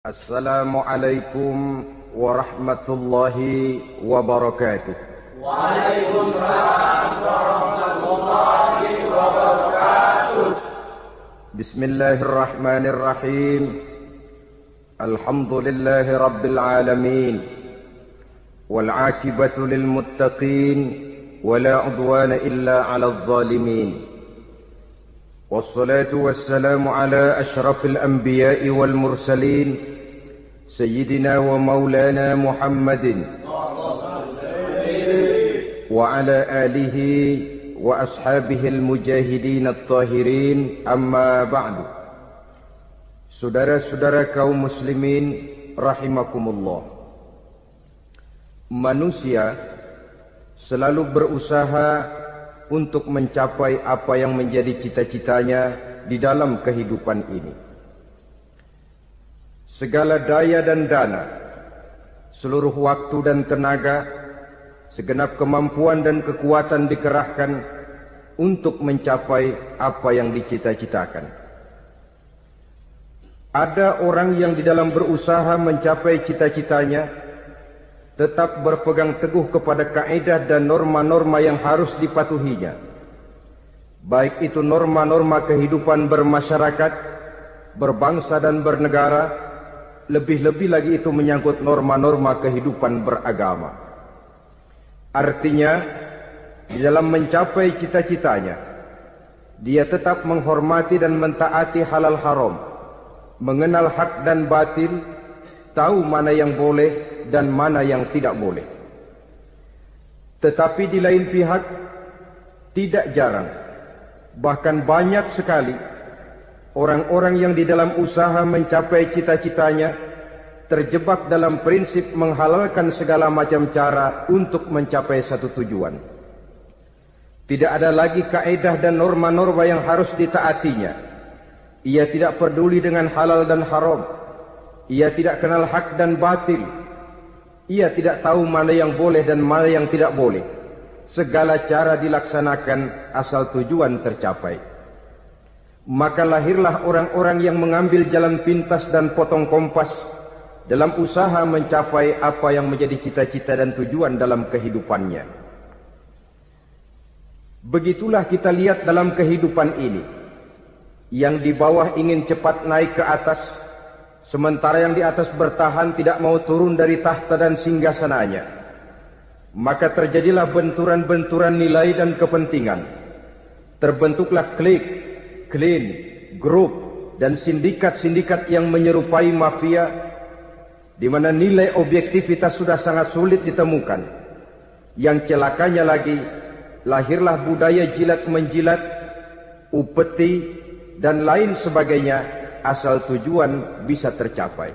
Assalamualaikum warahmatullahi wabarakatuh. Waalaikumsalam warahmatullahi wabarakatuh. Bismillahirrahmanirrahim. Alhamdulillahi rabbil alamin. Wal 'aqibatu lil muttaqin wala 'udwana illa 'alal zalimin. Wassalatu wassalamu ala asyrafil anbiya'i wal mursalin سيدنا ومولانا محمد وعلى آله وأصحابه المجاهدين الطاهرين أما بعد. Saudara-saudara kaum muslimin rahimakumullah. Manusia selalu berusaha untuk mencapai apa yang menjadi cita-citanya di dalam kehidupan ini. Segala daya dan dana, seluruh waktu dan tenaga, segenap kemampuan dan kekuatan dikerahkan untuk mencapai apa yang dicita-citakan. Ada orang yang di dalam berusaha mencapai cita-citanya tetap berpegang teguh kepada kaidah dan norma-norma yang harus dipatuhinya, baik itu norma-norma kehidupan bermasyarakat, berbangsa dan bernegara. Lebih-lebih lagi itu menyangkut norma-norma kehidupan beragama. Artinya, di dalam mencapai cita-citanya, dia tetap menghormati dan mentaati halal haram, mengenal hak dan batil, tahu mana yang boleh dan mana yang tidak boleh. Tetapi di lain pihak, tidak jarang, bahkan banyak sekali orang-orang yang di dalam usaha mencapai cita-citanya terjebak dalam prinsip menghalalkan segala macam cara untuk mencapai satu tujuan. Tidak ada lagi kaedah dan norma-norma yang harus ditaatinya. Ia tidak peduli dengan halal dan haram. Ia tidak kenal hak dan batil. Ia tidak tahu mana yang boleh dan mana yang tidak boleh. Segala cara dilaksanakan asal tujuan tercapai. Maka lahirlah orang-orang yang mengambil jalan pintas dan potong kompas dalam usaha mencapai apa yang menjadi cita-cita dan tujuan dalam kehidupannya. Begitulah kita lihat dalam kehidupan ini. Yang di bawah ingin cepat naik ke atas, sementara yang di atas bertahan tidak mau turun dari tahta dan singgasananya. Maka terjadilah benturan-benturan nilai dan kepentingan. Terbentuklah klik, klan, grup, dan sindikat-sindikat yang menyerupai mafia, di mana nilai objektivitas sudah sangat sulit ditemukan. Yang celakanya lagi, lahirlah budaya jilat-menjilat, upeti, dan lain sebagainya, asal tujuan bisa tercapai.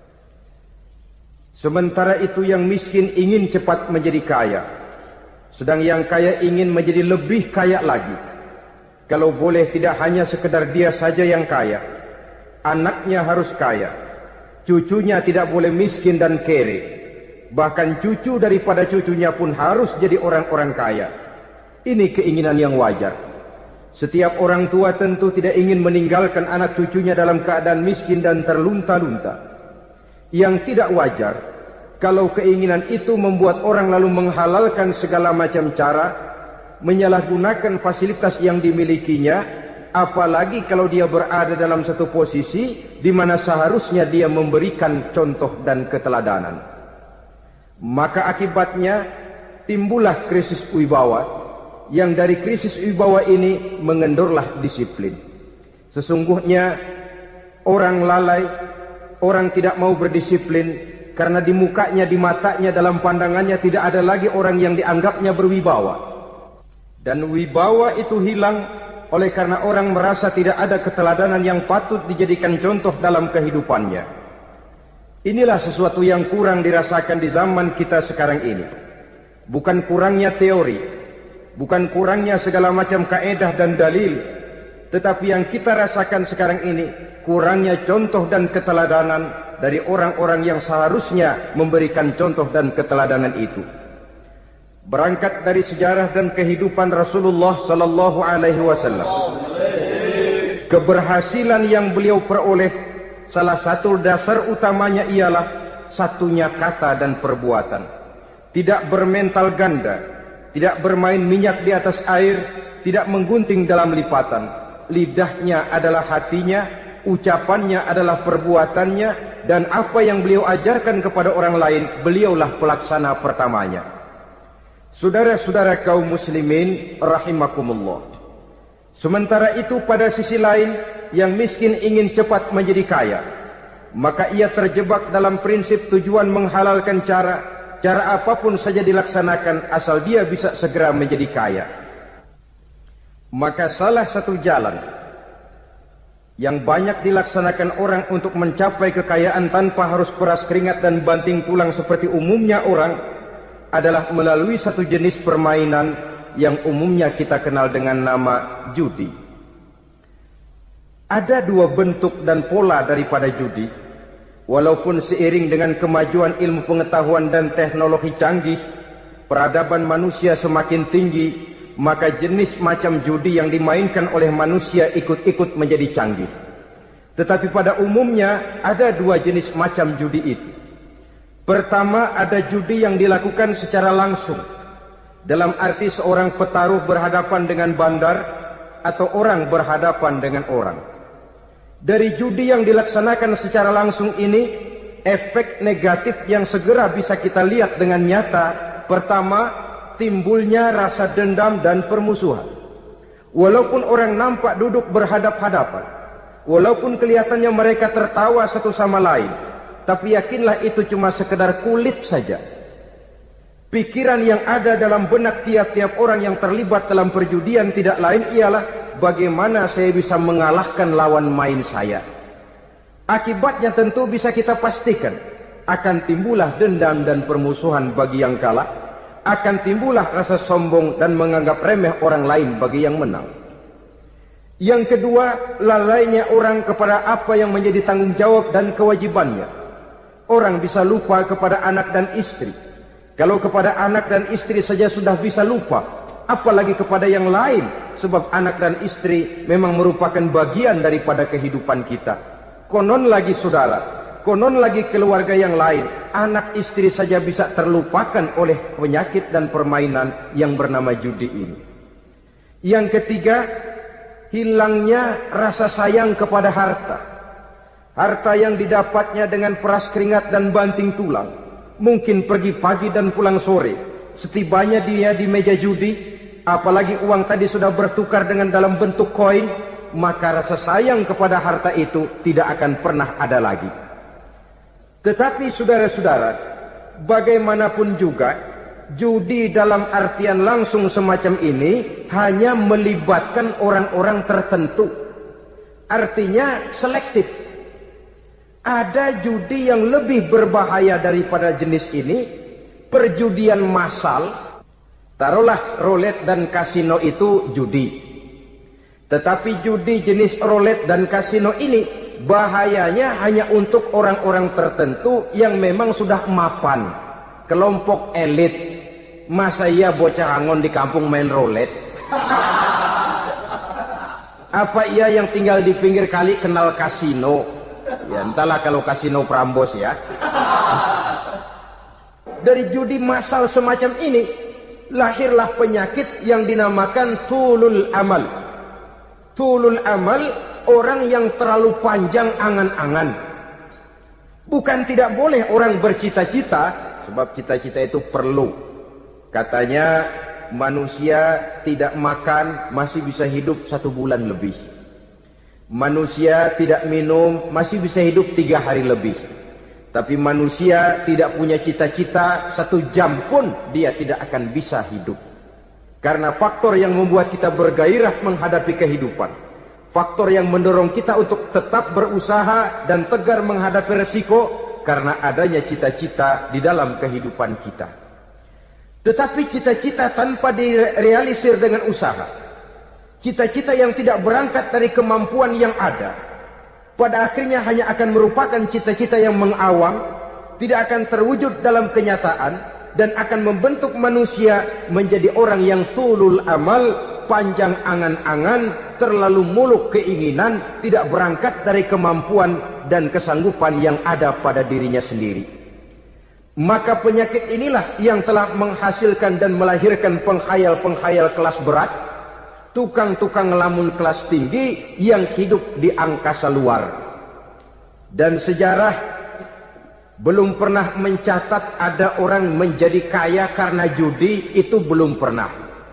Sementara itu yang miskin ingin cepat menjadi kaya, sedang yang kaya ingin menjadi lebih kaya lagi. Kalau boleh tidak hanya sekedar dia saja yang kaya, anaknya harus kaya, cucunya tidak boleh miskin dan kere, bahkan cucu daripada cucunya pun harus jadi orang-orang kaya. Ini keinginan yang wajar. Setiap orang tua tentu tidak ingin meninggalkan anak cucunya dalam keadaan miskin dan terlunta-lunta. Yang tidak wajar, kalau keinginan itu membuat orang lalu menghalalkan segala macam cara, menyalahgunakan fasilitas yang dimilikinya, apalagi kalau dia berada dalam satu posisi di mana seharusnya dia memberikan contoh dan keteladanan. Maka akibatnya timbullah krisis wibawa, yang dari krisis wibawa ini mengendorlah disiplin. Sesungguhnya orang lalai, orang tidak mau berdisiplin karena di mukanya, di matanya, dalam pandangannya tidak ada lagi orang yang dianggapnya berwibawa. Dan wibawa itu hilang oleh karena orang merasa tidak ada keteladanan yang patut dijadikan contoh dalam kehidupannya. Inilah sesuatu yang kurang dirasakan di zaman kita sekarang ini. Bukan kurangnya teori, bukan kurangnya segala macam kaedah dan dalil, tetapi yang kita rasakan sekarang ini kurangnya contoh dan keteladanan dari orang-orang yang seharusnya memberikan contoh dan keteladanan itu. Berangkat dari sejarah dan kehidupan Rasulullah sallallahu alaihi wasallam, keberhasilan yang beliau peroleh salah satu dasar utamanya ialah satunya kata dan perbuatan. Tidak bermental ganda, tidak bermain minyak di atas air, tidak menggunting dalam lipatan. Lidahnya adalah hatinya, ucapannya adalah perbuatannya, dan apa yang beliau ajarkan kepada orang lain, beliaulah pelaksana pertamanya. Saudara-saudara kaum muslimin rahimakumullah. Sementara itu pada sisi lain, yang miskin ingin cepat menjadi kaya, maka ia terjebak dalam prinsip tujuan menghalalkan cara apapun saja dilaksanakan asal dia bisa segera menjadi kaya. Maka salah satu jalan yang banyak dilaksanakan orang untuk mencapai kekayaan tanpa harus peras keringat dan banting tulang seperti umumnya orang adalah melalui satu jenis permainan yang umumnya kita kenal dengan nama judi. Ada dua bentuk dan pola daripada judi. Walaupun seiring dengan kemajuan ilmu pengetahuan dan teknologi canggih, peradaban manusia semakin tinggi, maka jenis macam judi yang dimainkan oleh manusia ikut-ikut menjadi canggih. Tetapi pada umumnya ada dua jenis macam judi itu. Pertama, ada judi yang dilakukan secara langsung, dalam arti seorang petaruh berhadapan dengan bandar atau orang berhadapan dengan orang. Dari judi yang dilaksanakan secara langsung ini, efek negatif yang segera bisa kita lihat dengan nyata. Pertama, timbulnya rasa dendam dan permusuhan. Walaupun orang nampak duduk berhadap-hadapan, walaupun kelihatannya mereka tertawa satu sama lain, tapi yakinlah itu cuma sekedar kulit saja. Pikiran yang ada dalam benak tiap-tiap orang yang terlibat dalam perjudian tidak lain ialah bagaimana saya bisa mengalahkan lawan main saya. Akibatnya tentu bisa kita pastikan, akan timbullah dendam dan permusuhan bagi yang kalah, akan timbullah rasa sombong dan menganggap remeh orang lain bagi yang menang. Yang kedua, lalainya orang kepada apa yang menjadi tanggung jawab dan kewajibannya. Orang bisa lupa kepada anak dan istri. Kalau kepada anak dan istri saja sudah bisa lupa, apalagi kepada yang lain, sebab anak dan istri memang merupakan bagian daripada kehidupan kita. Konon lagi saudara, konon lagi keluarga yang lain, anak istri saja bisa terlupakan oleh penyakit dan permainan yang bernama judi ini. Yang ketiga, hilangnya rasa sayang kepada harta. Harta yang didapatnya dengan peras keringat dan banting tulang, mungkin pergi pagi dan pulang sore. Setibanya dia di meja judi, apalagi uang tadi sudah bertukar dengan dalam bentuk koin, maka rasa sayang kepada harta itu tidak akan pernah ada lagi. Tetapi saudara-saudara, bagaimanapun juga, judi dalam artian langsung semacam ini hanya melibatkan orang-orang tertentu. Artinya selektif. Ada judi yang lebih berbahaya daripada jenis ini, perjudian massal. Taruhlah roulette dan kasino itu judi. Tetapi judi jenis roulette dan kasino ini bahayanya hanya untuk orang-orang tertentu yang memang sudah mapan, kelompok elit. Masa iya bocah angon di kampung main roulette? Apa ia yang tinggal di pinggir kali kenal kasino? Ya entahlah kalau kasino Prambos ya. Dari judi massal semacam ini lahirlah penyakit yang dinamakan tulul amal. Tulul amal, orang yang terlalu panjang angan-angan. Bukan tidak boleh orang bercita-cita, sebab cita-cita itu perlu. Katanya manusia tidak makan masih bisa hidup 1 bulan lebih. Manusia tidak minum masih bisa hidup 3 hari lebih. Tapi manusia tidak punya cita-cita 1 jam pun dia tidak akan bisa hidup. Karena faktor yang membuat kita bergairah menghadapi kehidupan, faktor yang mendorong kita untuk tetap berusaha dan tegar menghadapi resiko, karena adanya cita-cita di dalam kehidupan kita. Tetapi cita-cita tanpa direalisir dengan usaha, cita-cita yang tidak berangkat dari kemampuan yang ada, pada akhirnya hanya akan merupakan cita-cita yang mengawang, tidak akan terwujud dalam kenyataan, dan akan membentuk manusia menjadi orang yang tulul amal, panjang angan-angan, terlalu muluk keinginan, tidak berangkat dari kemampuan dan kesanggupan yang ada pada dirinya sendiri. Maka penyakit inilah yang telah menghasilkan dan melahirkan penghayal-penghayal kelas berat, tukang-tukang ngelamun kelas tinggi yang hidup di angkasa luar. Dan sejarah belum pernah mencatat ada orang menjadi kaya karena judi, itu belum pernah.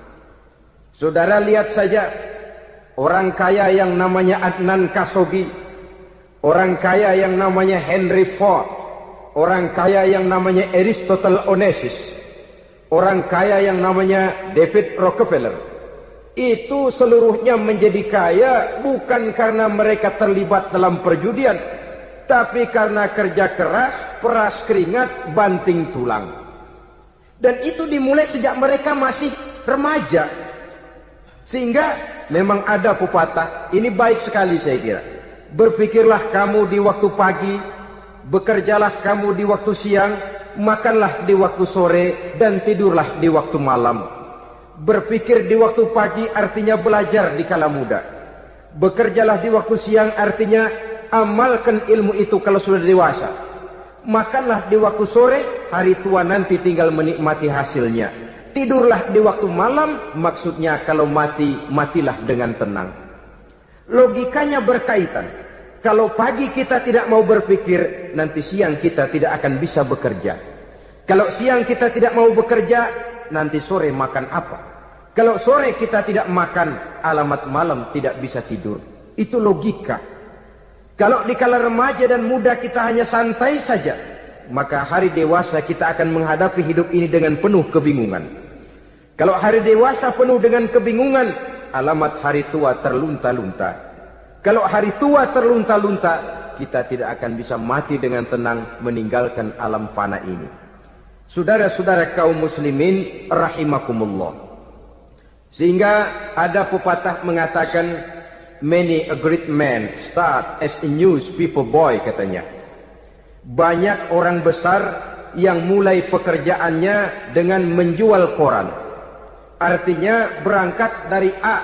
Saudara lihat saja orang kaya yang namanya Adnan Khashoggi, orang kaya yang namanya Henry Ford, orang kaya yang namanya Aristotle Onassis, orang kaya yang namanya David Rockefeller. Itu seluruhnya menjadi kaya bukan karena mereka terlibat dalam perjudian, tapi karena kerja keras, peras keringat, banting tulang. Dan itu dimulai sejak mereka masih remaja. Sehingga memang ada pepatah, ini baik sekali saya kira. Berpikirlah kamu di waktu pagi, bekerjalah kamu di waktu siang, makanlah di waktu sore, dan tidurlah di waktu malam. Berpikir di waktu pagi artinya belajar di kala muda. Bekerjalah di waktu siang artinya amalkan ilmu itu kalau sudah dewasa. Makanlah di waktu sore, hari tua nanti tinggal menikmati hasilnya. Tidurlah di waktu malam, maksudnya kalau mati, matilah dengan tenang. Logikanya berkaitan. Kalau pagi kita tidak mau berpikir, nanti siang kita tidak akan bisa bekerja. Kalau siang kita tidak mau bekerja, nanti sore makan apa? Kalau sore kita tidak makan, alamat malam tidak bisa tidur. Itu logika. Kalau di kala remaja dan muda kita hanya santai saja, maka hari dewasa kita akan menghadapi hidup ini dengan penuh kebingungan. Kalau hari dewasa penuh dengan kebingungan, alamat hari tua terlunta-lunta. Kalau hari tua terlunta-lunta, kita tidak akan bisa mati dengan tenang meninggalkan alam fana ini. Saudara-saudara kaum muslimin rahimakumullah. Sehingga ada pepatah mengatakan, many a great man start as a newspaper boy, katanya. Banyak orang besar yang mulai pekerjaannya dengan menjual koran. Artinya berangkat dari A.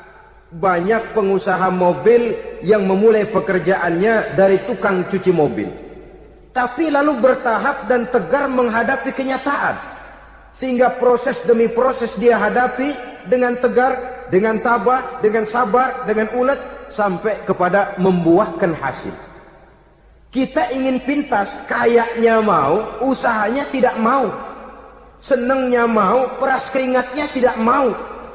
Banyak pengusaha mobil yang memulai pekerjaannya dari tukang cuci mobil, tapi lalu bertahap dan tegar menghadapi kenyataan, sehingga proses demi proses dia hadapi dengan tegar, dengan tabah, dengan sabar, dengan ulet, sampai kepada membuahkan hasil. Kita ingin pintas, kayaknya mau, usahanya tidak mau, senangnya mau, peras keringatnya tidak mau.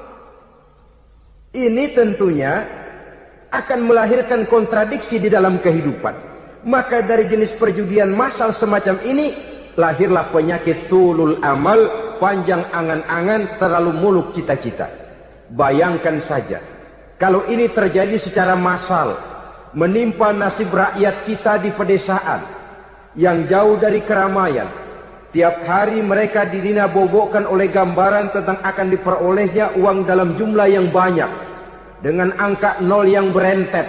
Ini tentunya akan melahirkan kontradiksi di dalam kehidupan. Maka dari jenis perjudian massal semacam ini, lahirlah penyakit tulul amal, panjang angan-angan, terlalu muluk cita-cita. Bayangkan saja, kalau ini terjadi secara massal, menimpa nasib rakyat kita di pedesaan, yang jauh dari keramaian. Tiap hari mereka didina-bobokkan oleh gambaran tentang akan diperolehnya uang dalam jumlah yang banyak, dengan angka nol yang berentet.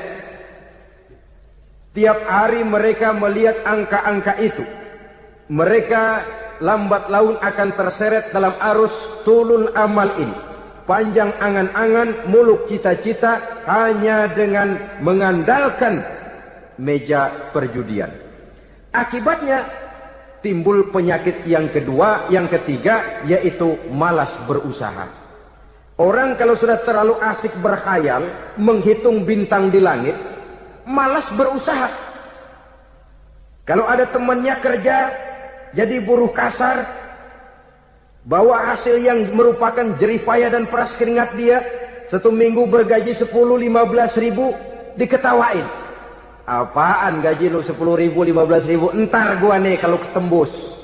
Tiap hari mereka melihat angka-angka itu. Mereka lambat laun akan terseret dalam arus tulul amal ini. Panjang angan-angan, muluk cita-cita, hanya dengan mengandalkan meja perjudian. Akibatnya timbul penyakit yang kedua, yang ketiga, yaitu malas berusaha. Orang kalau sudah terlalu asik berkhayal, menghitung bintang di langit, malas berusaha. Kalau ada temannya kerja jadi buruh kasar, bawa hasil yang merupakan jerih payah dan peras keringat dia, satu minggu bergaji 10-15 ribu, diketawain. Apaan gaji lu 10 ribu, 15 ribu? Entar gua nih kalau ketembus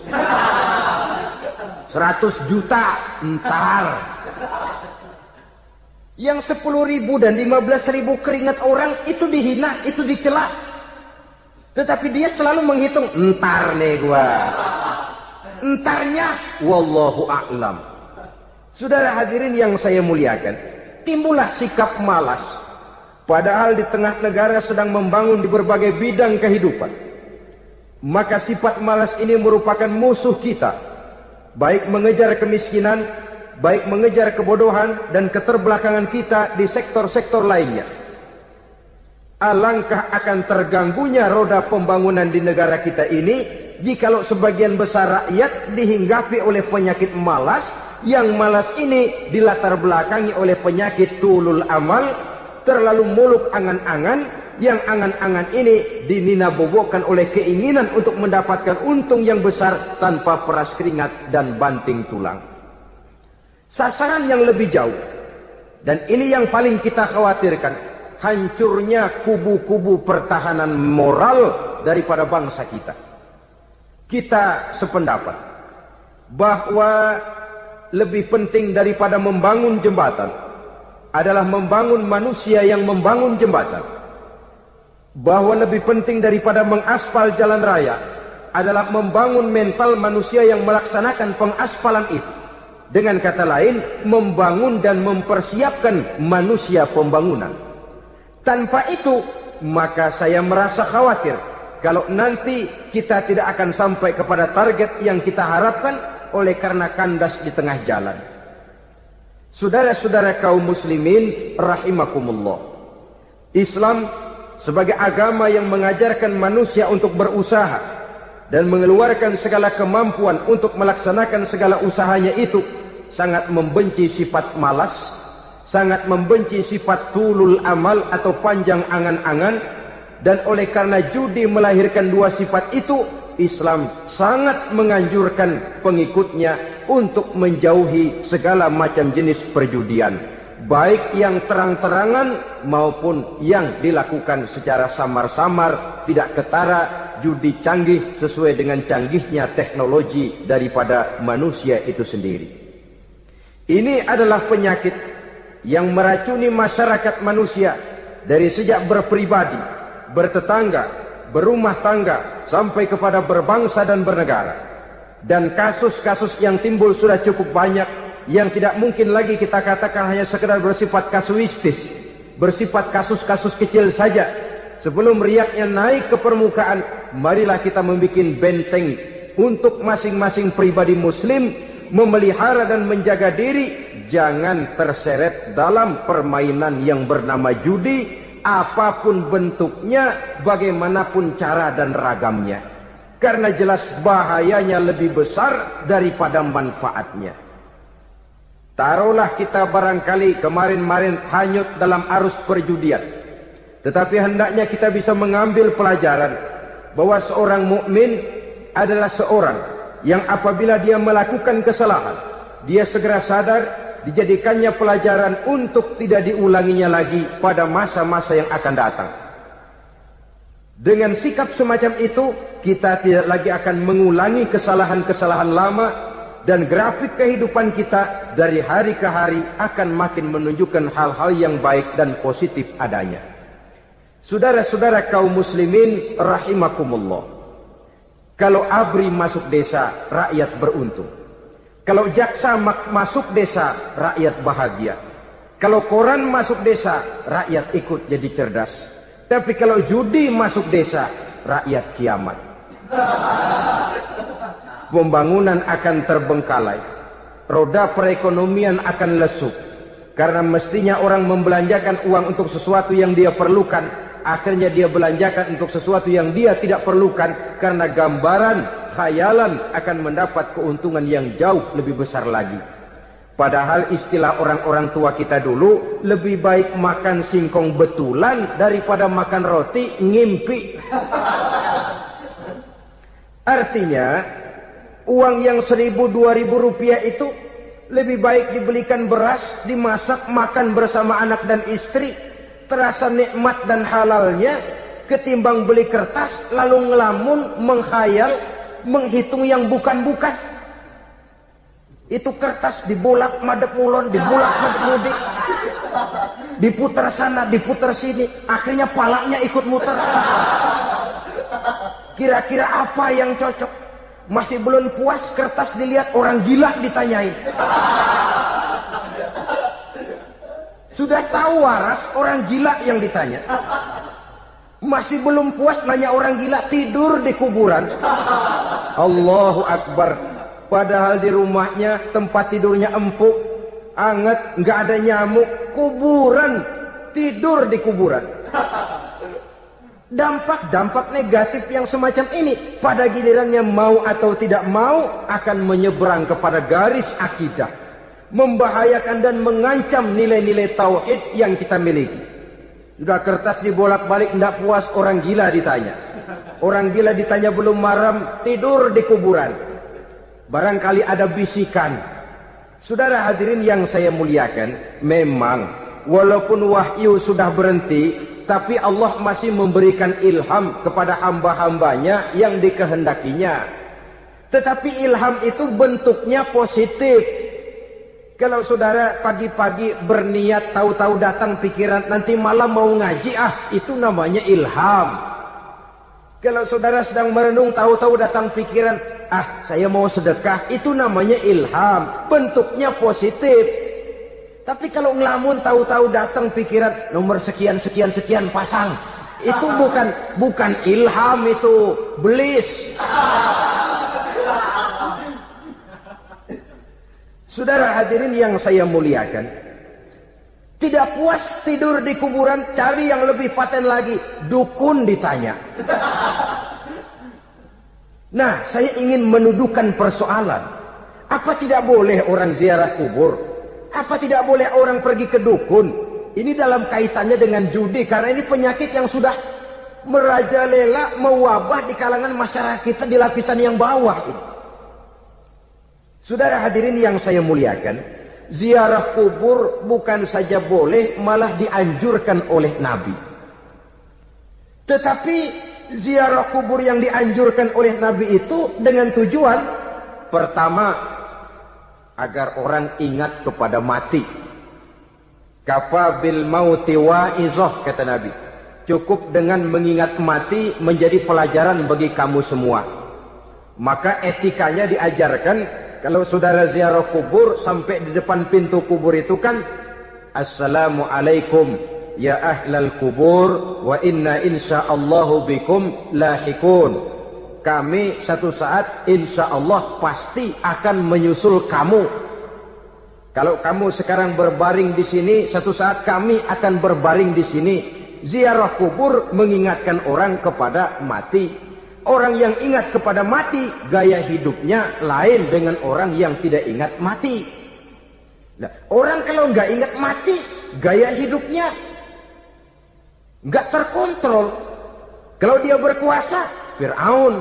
100 juta, entar. Yang 10 ribu dan 15 ribu keringat orang itu dihina, itu dicela. Tetapi dia selalu menghitung, entar nih gua. Entarnya, wallahu a'lam. Saudara hadirin yang saya muliakan, timbullah sikap malas. Padahal di tengah negara sedang membangun di berbagai bidang kehidupan. Maka sifat malas ini merupakan musuh kita. Baik mengejar kemiskinan, baik mengejar kebodohan dan keterbelakangan kita di sektor-sektor lainnya. Alangkah akan terganggunya roda pembangunan di negara kita ini jikalau sebagian besar rakyat dihinggapi oleh penyakit malas, yang malas ini dilatar belakangi oleh penyakit tulul amal, terlalu muluk angan-angan, yang angan-angan ini dininabobokan oleh keinginan untuk mendapatkan untung yang besar tanpa peras keringat dan banting tulang. Sasaran yang lebih jauh, dan ini yang paling kita khawatirkan, hancurnya kubu-kubu pertahanan moral daripada bangsa kita. Kita sependapat bahwa lebih penting daripada membangun jembatan adalah membangun manusia yang membangun jembatan. Bahwa lebih penting daripada mengaspal jalan raya adalah membangun mental manusia yang melaksanakan pengaspalan itu. Dengan kata lain, membangun dan mempersiapkan manusia pembangunan. Tanpa itu, maka saya merasa khawatir kalau nanti kita tidak akan sampai kepada target yang kita harapkan oleh karena kandas di tengah jalan. Saudara-saudara kaum muslimin rahimakumullah, Islam sebagai agama yang mengajarkan manusia untuk berusaha dan mengeluarkan segala kemampuan untuk melaksanakan segala usahanya itu, sangat membenci sifat malas, sangat membenci sifat tulul amal atau panjang angan-angan, dan oleh karena judi melahirkan dua sifat itu, Islam sangat menganjurkan pengikutnya untuk menjauhi segala macam jenis perjudian, baik yang terang-terangan maupun yang dilakukan secara samar-samar, tidak ketara, judi canggih sesuai dengan canggihnya teknologi daripada manusia itu sendiri. Ini adalah penyakit yang meracuni masyarakat manusia dari sejak berpribadi, bertetangga, berumah tangga, sampai kepada berbangsa dan bernegara. Dan kasus-kasus yang timbul sudah cukup banyak, yang tidak mungkin lagi kita katakan hanya sekedar bersifat kasuistis, bersifat kasus-kasus kecil saja. Sebelum riaknya naik ke permukaan, marilah kita membuat benteng untuk masing-masing pribadi muslim memelihara dan menjaga diri jangan terseret dalam permainan yang bernama judi, apapun bentuknya, bagaimanapun cara dan ragamnya. Karena jelas bahayanya lebih besar daripada manfaatnya. Taruhlah kita barangkali kemarin-marin hanyut dalam arus perjudian, tetapi hendaknya kita bisa mengambil pelajaran bahwa seorang mukmin adalah seorang yang apabila dia melakukan kesalahan, dia segera sadar, dijadikannya pelajaran untuk tidak diulanginya lagi pada masa-masa yang akan datang. Dengan sikap semacam itu, kita tidak lagi akan mengulangi kesalahan-kesalahan lama, dan grafik kehidupan kita dari hari ke hari akan makin menunjukkan hal-hal yang baik dan positif adanya. Saudara-saudara kaum muslimin rahimakumullah, kalau ABRI masuk desa, rakyat beruntung. Kalau jaksa masuk desa, rakyat bahagia. Kalau koran masuk desa, rakyat ikut jadi cerdas. Tapi kalau judi masuk desa, rakyat kiamat. Pembangunan akan terbengkalai, roda perekonomian akan lesu. Karena mestinya orang membelanjakan uang untuk sesuatu yang dia perlukan, akhirnya dia belanjakan untuk sesuatu yang dia tidak perlukan, karena gambaran, khayalan akan mendapat keuntungan yang jauh lebih besar lagi. Padahal istilah orang-orang tua kita dulu, lebih baik makan singkong betulan daripada makan roti ngimpi. Artinya, uang yang 1.000-2.000 rupiah itu lebih baik dibelikan beras, dimasak, makan bersama anak dan istri, terasa nikmat dan halalnya, ketimbang beli kertas lalu ngelamun, menghayal, menghitung yang bukan-bukan. Itu kertas dibolak madep mulon, dibolak madep mudik, diputar sana, diputar sini, akhirnya palanya ikut muter. Kira-kira apa yang cocok? Masih belum puas, kertas dilihat, orang gila ditanyain. Sudah tahu waras, orang gila yang ditanya. Masih belum puas, nanya orang gila, tidur di kuburan. Allahu Akbar. Padahal di rumahnya tempat tidurnya empuk, anget, nggak ada nyamuk. Kuburan, tidur di kuburan. Dampak-dampak negatif yang semacam ini pada gilirannya mau atau tidak mau akan menyeberang kepada garis akidah, membahayakan dan mengancam nilai-nilai tauhid yang kita miliki. Sudah kertas dibolak-balik, tidak puas, orang gila ditanya. Orang gila ditanya belum maram, tidur di kuburan. Barangkali ada bisikan. Saudara hadirin yang saya muliakan, memang walaupun wahyu sudah berhenti, tapi Allah masih memberikan ilham kepada hamba-hambanya yang dikehendakinya. Tetapi ilham itu bentuknya positif. Kalau saudara pagi-pagi berniat, tahu-tahu datang pikiran nanti malam mau ngaji, itu namanya ilham. Kalau saudara sedang merenung, tahu-tahu datang pikiran, saya mau sedekah, itu namanya ilham, bentuknya positif. Tapi kalau ngelamun, tahu-tahu datang pikiran nomor sekian pasang, itu bukan ilham, itu belis. Saudara hadirin yang saya muliakan, tidak puas tidur di kuburan, cari yang lebih paten lagi, dukun ditanya. Nah, saya ingin menuduhkan persoalan. Apa tidak boleh orang ziarah kubur? Apa tidak boleh orang pergi ke dukun? Ini dalam kaitannya dengan judi, karena ini penyakit yang sudah merajalela, mewabah di kalangan masyarakat kita di lapisan yang bawah ini. Saudara hadirin yang saya muliakan, ziarah kubur bukan saja boleh, malah dianjurkan oleh Nabi. Tetapi ziarah kubur yang dianjurkan oleh Nabi itu dengan tujuan pertama, agar orang ingat kepada mati. Kafa bil mauti wa'izah, kata Nabi. Cukup dengan mengingat mati menjadi pelajaran bagi kamu semua. Maka etikanya diajarkan, kalau saudara ziarah kubur, sampai di depan pintu kubur itu kan, Assalamualaikum ya ahlal kubur, wa inna insyaallahu bikum lahikun. Kami satu saat insya Allah pasti akan menyusul kamu. Kalau kamu sekarang berbaring di sini, satu saat kami akan berbaring di sini. Ziarah kubur mengingatkan orang kepada mati. Orang yang ingat kepada mati, gaya hidupnya lain dengan orang yang tidak ingat mati. Nah, orang kalau nggak ingat mati, gaya hidupnya nggak terkontrol. Kalau dia berkuasa, Fir'aun,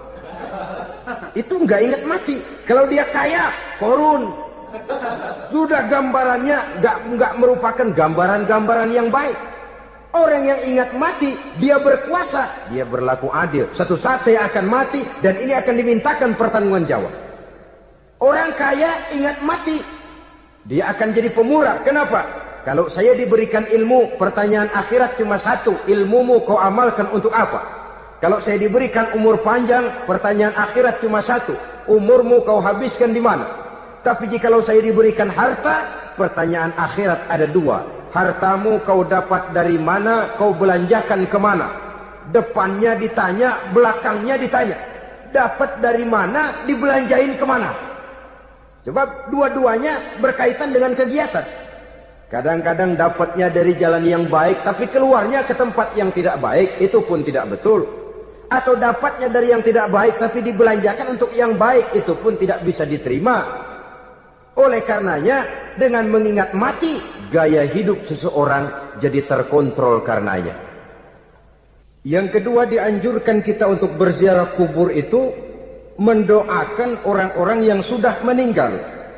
itu nggak ingat mati. Kalau dia kaya, Korun. Sudah gambarannya nggak merupakan gambaran-gambaran yang baik. Orang yang ingat mati, dia berkuasa, dia berlaku adil. Satu saat saya akan mati dan ini akan dimintakan pertanggungan jawab. Orang kaya ingat mati, dia akan jadi pemurah. Kenapa? Kalau saya diberikan ilmu, pertanyaan akhirat cuma satu, ilmumu kau amalkan untuk apa? Kalau saya diberikan umur panjang, pertanyaan akhirat cuma satu, umurmu kau habiskan di mana? Tapi jikalau saya diberikan harta, pertanyaan akhirat ada dua, hartamu kau dapat dari mana, kau belanjakan kemana? Depannya ditanya, belakangnya ditanya, dapat dari mana, dibelanjain kemana? Sebab dua-duanya berkaitan dengan kegiatan. Kadang-kadang dapatnya dari jalan yang baik, tapi keluarnya ke tempat yang tidak baik, itu pun tidak betul. Atau dapatnya dari yang tidak baik tapi dibelanjakan untuk yang baik, itu pun tidak bisa diterima. Oleh karenanya, dengan mengingat mati, gaya hidup seseorang jadi terkontrol karenanya. Yang kedua, dianjurkan kita untuk berziarah kubur itu mendoakan orang-orang yang sudah meninggal.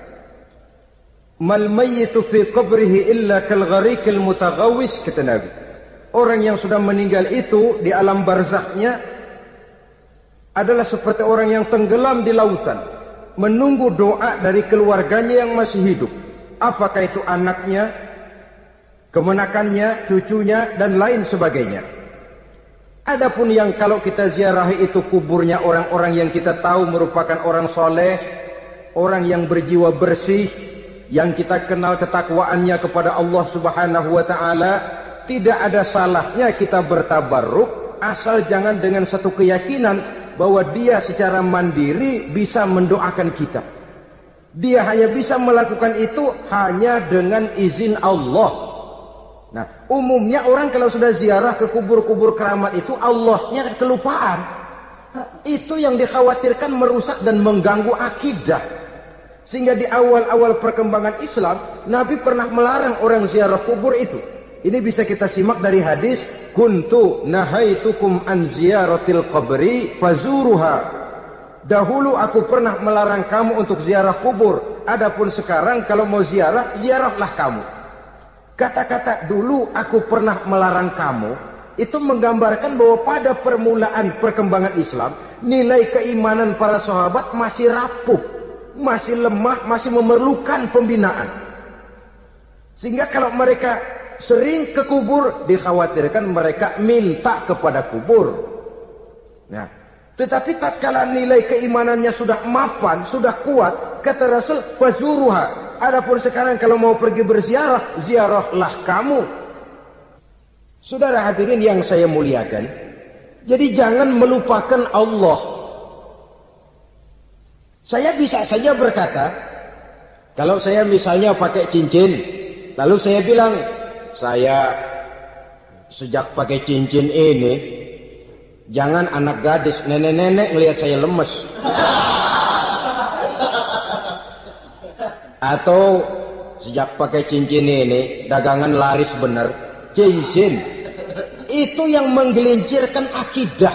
Mal mayyitu fi qabrihi illa kal gharikil mutaghawis, kata Nabi. Orang yang sudah meninggal itu di alam barzakhnya adalah seperti orang yang tenggelam di lautan, menunggu doa dari keluarganya yang masih hidup. Apakah itu anaknya, kemenakannya, cucunya, dan lain sebagainya. Adapun yang kalau kita ziarahi itu kuburnya orang-orang yang kita tahu merupakan orang soleh, orang yang berjiwa bersih, yang kita kenal ketakwaannya kepada Allah Subhanahu wa ta'ala, tidak ada salahnya kita bertabarruk, asal jangan dengan satu keyakinan bahwa dia secara mandiri bisa mendoakan kita. Dia hanya bisa melakukan itu hanya dengan izin Allah. Nah, umumnya orang kalau sudah ziarah ke kubur-kubur keramat itu Allahnya kelupaan. Itu yang dikhawatirkan merusak dan mengganggu akidah. Sehingga di awal-awal perkembangan Islam, Nabi pernah melarang orang ziarah kubur itu. Ini bisa kita simak dari hadis, kuntu nahaitukum an ziyaratil qabri fazuruha. Dahulu aku pernah melarang kamu untuk ziarah kubur. Adapun sekarang kalau mau ziarah, ziarahlah kamu. Kata-kata dulu aku pernah melarang kamu itu menggambarkan bahwa pada permulaan perkembangan Islam, nilai keimanan para sahabat masih rapuh, masih lemah, masih memerlukan pembinaan. Sehingga kalau mereka sering ke kubur, dikhawatirkan mereka minta kepada kubur. Nah, tetapi tatkala nilai keimanannya sudah mapan, sudah kuat, kata Rasul, fazuruha. Adapun sekarang kalau mau pergi berziarah, ziarahlah kamu. Saudara hadirin yang saya muliakan, jadi jangan melupakan Allah. Saya bisa saja berkata, kalau saya misalnya pakai cincin, lalu saya bilang, saya sejak pakai cincin ini, jangan anak gadis, nenek-nenek ngelihat saya lemes. Atau sejak pakai cincin ini, dagangan laris bener. Cincin itu yang menggelincirkan akidah.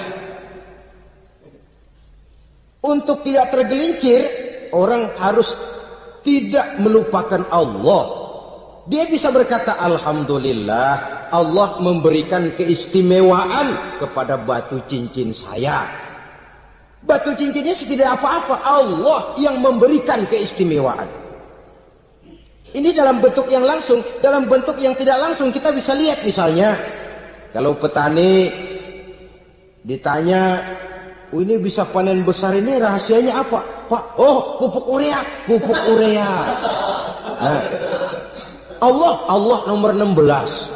Untuk tidak tergelincir, orang harus tidak melupakan Allah. Dia bisa berkata, alhamdulillah, Allah memberikan keistimewaan kepada batu cincin saya. Batu cincinnya tidak apa-apa, Allah yang memberikan keistimewaan. Ini dalam bentuk yang langsung, dalam bentuk yang tidak langsung kita bisa lihat misalnya, kalau petani ditanya, oh ini bisa panen besar ini rahasianya apa? Pak, oh pupuk urea, pupuk urea. Nah, Allah nomor 16.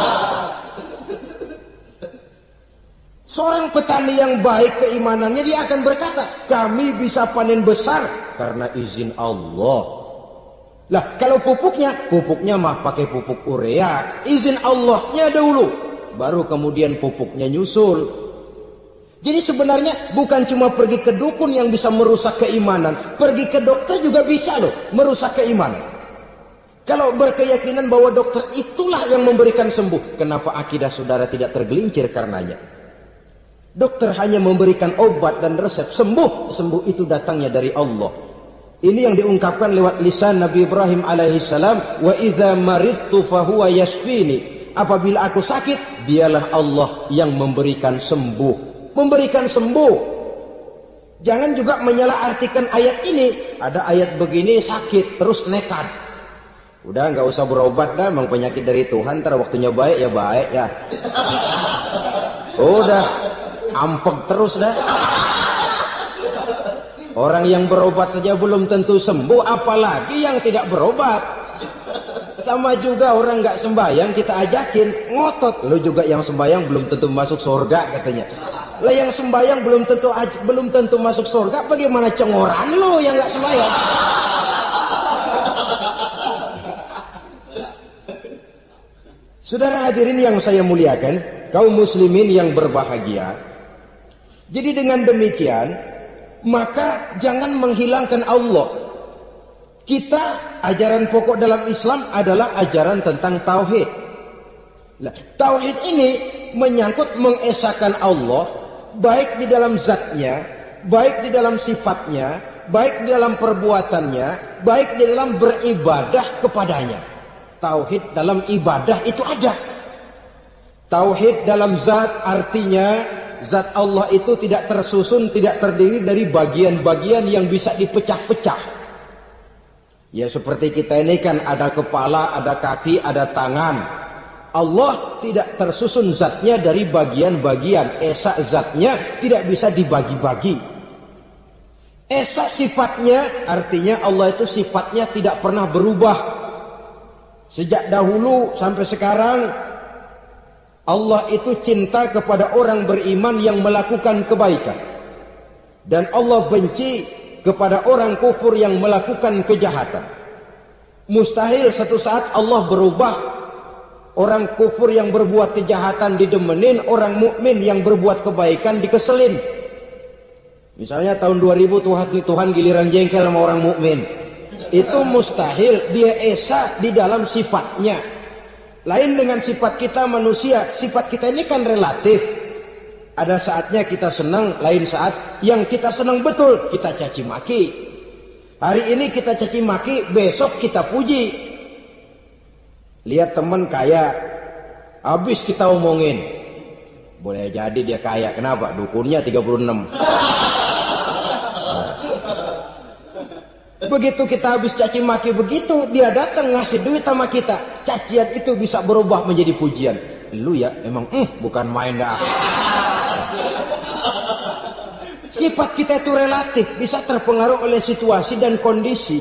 Seorang petani yang baik keimanannya, dia akan berkata, kami bisa panen besar karena izin Allah. Lah kalau pupuknya mah pakai pupuk urea, izin Allahnya dahulu, baru kemudian pupuknya nyusul. Jadi sebenarnya bukan cuma pergi ke dukun yang bisa merusak keimanan, pergi ke dokter juga bisa loh merusak keimanan. Kalau berkeyakinan bahwa dokter itulah yang memberikan sembuh, kenapa akidah saudara tidak tergelincir karenanya? Dokter hanya memberikan obat dan resep, sembuh itu datangnya dari Allah. Ini yang diungkapkan lewat lisan Nabi Ibrahim alaihissalam, wa idza maridtu fahuwa yashfini. Apabila aku sakit, dialah Allah yang memberikan sembuh. Memberikan sembuh. Jangan juga menyalahartikan ayat ini. Ada ayat begini sakit terus nekat. Udah nggak usah berobat dah, memang penyakit dari Tuhan. Ntar waktunya baik ya baik ya. Udah ampeg terus dah. Orang yang berobat saja belum tentu sembuh, apalagi yang tidak berobat. Sama juga orang nggak sembahyang kita ajakin ngotot, lo juga yang sembahyang belum tentu masuk surga katanya. Lah yang sembahyang belum tentu masuk surga, bagaimana cengoran lo yang nggak sembahyang? Saudara hadirin yang saya muliakan, kaum muslimin yang berbahagia. Jadi dengan demikian, maka jangan menghilangkan Allah. Kita, ajaran pokok dalam Islam adalah ajaran tentang tauhid. Nah, tauhid ini menyangkut mengesahkan Allah, baik di dalam zatnya, baik di dalam sifatnya, baik di dalam perbuatannya, baik di dalam beribadah kepadanya. Tauhid dalam ibadah itu ada. Tauhid dalam zat artinya zat Allah itu tidak tersusun, tidak terdiri dari bagian-bagian yang bisa dipecah-pecah. Ya seperti kita ini kan ada kepala, ada kaki, ada tangan. Allah tidak tersusun zatnya dari bagian-bagian. Esa zatnya tidak bisa dibagi-bagi. Esa sifatnya artinya Allah itu sifatnya tidak pernah berubah. Sejak dahulu sampai sekarang Allah itu cinta kepada orang beriman yang melakukan kebaikan. Dan Allah benci kepada orang kufur yang melakukan kejahatan. Mustahil satu saat Allah berubah Orang kufur yang berbuat kejahatan didemenin, orang mukmin yang berbuat kebaikan dikeselin. Misalnya tahun 2000 Tuhan giliran jengkel sama orang mukmin. Itu mustahil, dia esa di dalam sifatnya. Lain dengan sifat kita manusia, sifat kita ini kan relatif. Ada saatnya kita senang, lain saat yang kita senang betul kita caci maki. Hari ini kita caci maki, besok kita puji. Lihat teman kaya, habis kita omongin. Boleh jadi dia kaya, kenapa? Dukunnya 36. Begitu kita habis caci maki begitu, dia datang ngasih duit sama kita. Cacian itu bisa berubah menjadi pujian. Lu ya emang bukan main dah. Sifat kita itu relatif, bisa terpengaruh oleh situasi dan kondisi.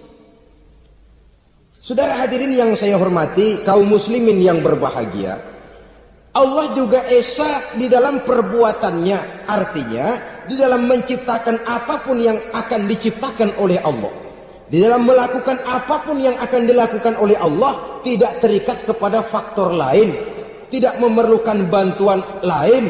Saudara hadirin yang saya hormati, kaum muslimin yang berbahagia, Allah juga esa di dalam perbuatannya. Artinya di dalam menciptakan apapun yang akan diciptakan oleh Allah, di dalam melakukan apapun yang akan dilakukan oleh Allah, tidak terikat kepada faktor lain, tidak memerlukan bantuan lain.